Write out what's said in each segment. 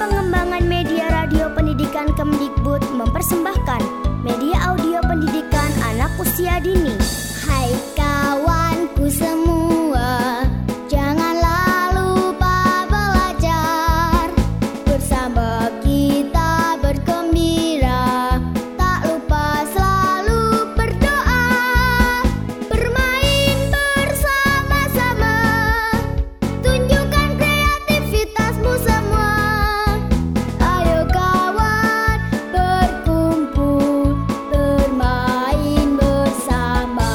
Pengembangan Media Radio Pendidikan Kemdikbud mempersembahkan media audio pendidikan anak usia dini. Hai kawanku semua, janganlah lupa belajar. Bersama kita bergembira, tak lupa selalu berdoa. Bermain bersama-sama, tunjukkan kreativitasmu semua. Ayo kawan, berkumpul, bermain bersama.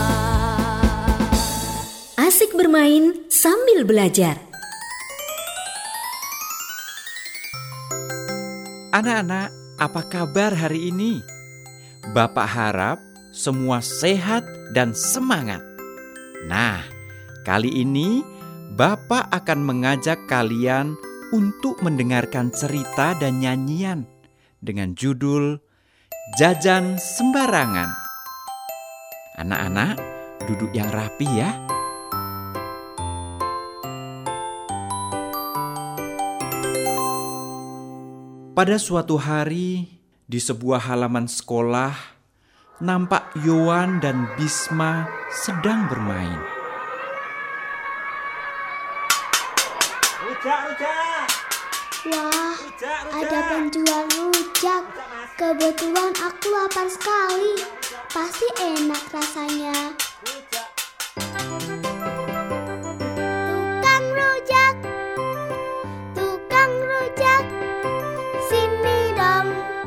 Asik bermain sambil belajar. Anak-anak, apa kabar hari ini? Bapak harap semua sehat dan semangat. Nah, kali ini Bapak akan mengajak kalian untuk mendengarkan cerita dan nyanyian dengan judul Jajan Sembarangan. Anak-anak, duduk yang rapi ya. Pada suatu hari, di sebuah halaman sekolah, nampak Yohan dan Bisma sedang bermain. Wah, ada penjual rujak. Kebetulan aku lapar sekali. Pasti enak rasanya. Tukang rujak, tukang rujak, sini dong,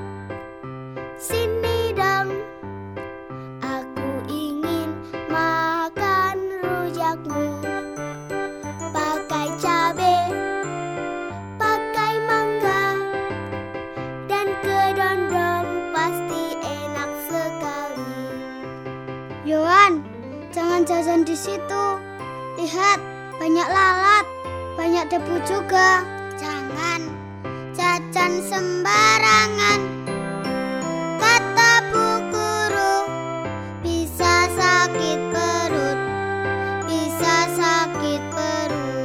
sini dong. Aku ingin makan rujakmu. Pakai cabe, pakai mangga, dan kedondong, pasti enak sekali. Yohan, jangan jajan di situ. Lihat, banyak lalat, banyak debu juga. Jangan jajan sembarangan, kata Bu Guru. Bisa sakit perut, bisa sakit perut.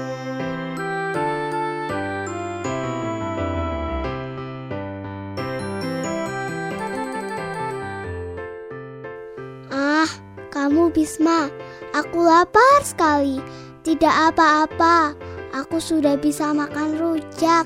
Ah, kamu Bisma, aku lapar sekali. Tidak apa-apa, aku sudah bisa makan rujak.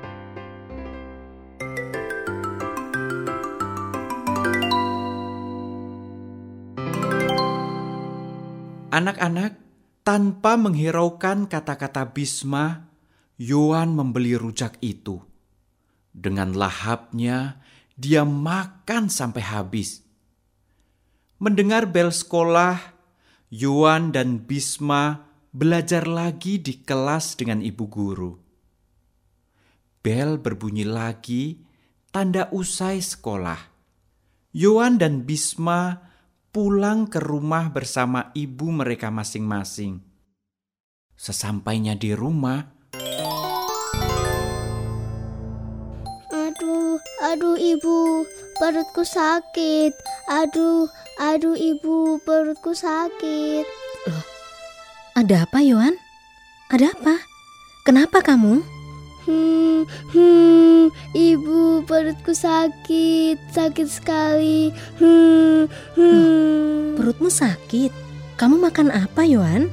Anak-anak, tanpa menghiraukan kata-kata Bisma, Yohan membeli rujak itu. Dengan lahapnya, dia makan sampai habis. Mendengar bel sekolah, Yohan dan Bisma belajar lagi di kelas dengan ibu guru. Bel berbunyi lagi, tanda usai sekolah. Yohan dan Bisma pulang ke rumah bersama ibu mereka masing-masing. Sesampainya di rumah, Aduh ibu, perutku sakit. Aduh ibu, perutku sakit. Loh, ada apa Yohan? Ada apa? Kenapa kamu? Ibu, perutku sakit sekali. Perutmu sakit? Kamu makan apa Yohan?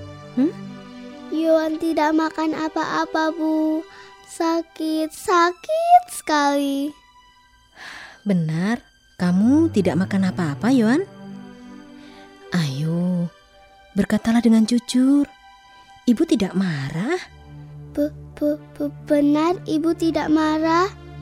Yohan tidak makan apa-apa, Bu. Sakit sekali. Benar, kamu tidak makan apa-apa Yohan? Ayo, berkatalah dengan jujur. Ibu tidak marah. Benar, ibu tidak marah.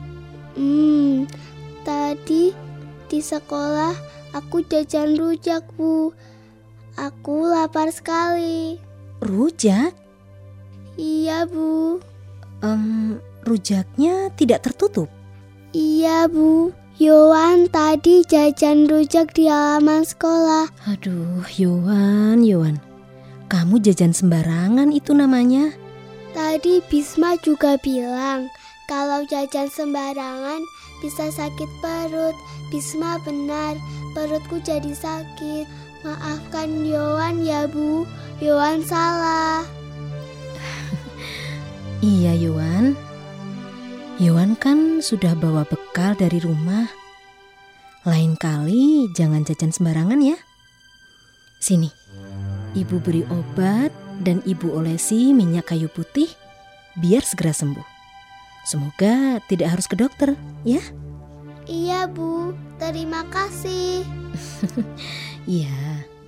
Tadi di sekolah aku jajan rujak, Bu. Aku lapar sekali. Rujak? Iya, Bu. Rujaknya tidak tertutup? Iya, Bu. Yohan tadi jajan rujak di halaman sekolah. Aduh, Yohan. Kamu jajan sembarangan itu namanya. Tadi Bisma juga bilang kalau jajan sembarangan bisa sakit perut. Bisma benar, perutku jadi sakit. Maafkan Yohan ya, Bu. Yohan salah. Iya, Yohan. Yohan kan sudah bawa bekal dari rumah. Lain kali jangan jajan sembarangan ya. Sini, ibu beri obat dan ibu olesi minyak kayu putih biar segera sembuh. Semoga tidak harus ke dokter, ya? Iya, Bu. Terima kasih. Iya.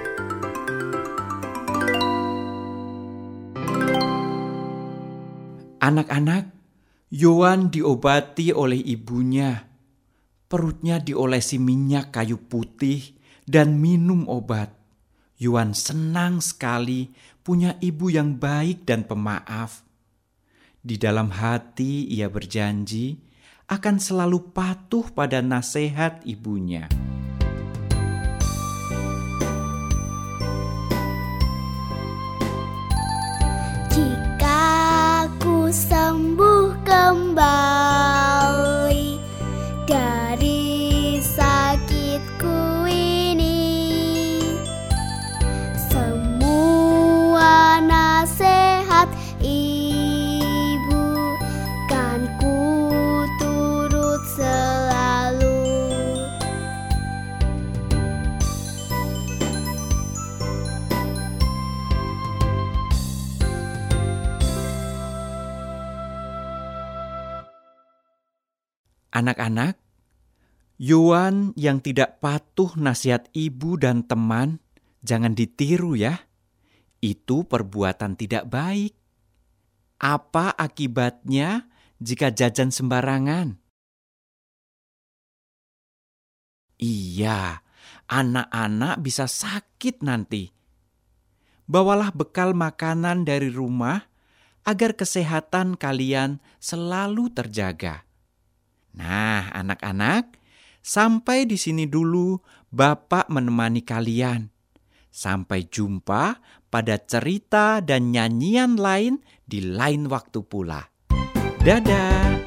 Anak-anak, Yohan diobati oleh ibunya. Perutnya diolesi minyak kayu putih dan minum obat. Yohan senang sekali punya ibu yang baik dan pemaaf. Di dalam hati ia berjanji akan selalu patuh pada nasihat ibunya. Jika ku sembuh kembali dari sakitku ini, semua nasihat ibu kan ku turut selalu. Anak-anak, Yohan yang tidak patuh nasihat ibu dan teman, jangan ditiru ya. Itu perbuatan tidak baik. Apa akibatnya jika jajan sembarangan? Iya, anak-anak bisa sakit nanti. Bawalah bekal makanan dari rumah agar kesehatan kalian selalu terjaga. Nah, anak-anak, sampai di sini dulu Bapak menemani kalian. Sampai jumpa pada cerita dan nyanyian lain di lain waktu pula. Dadah.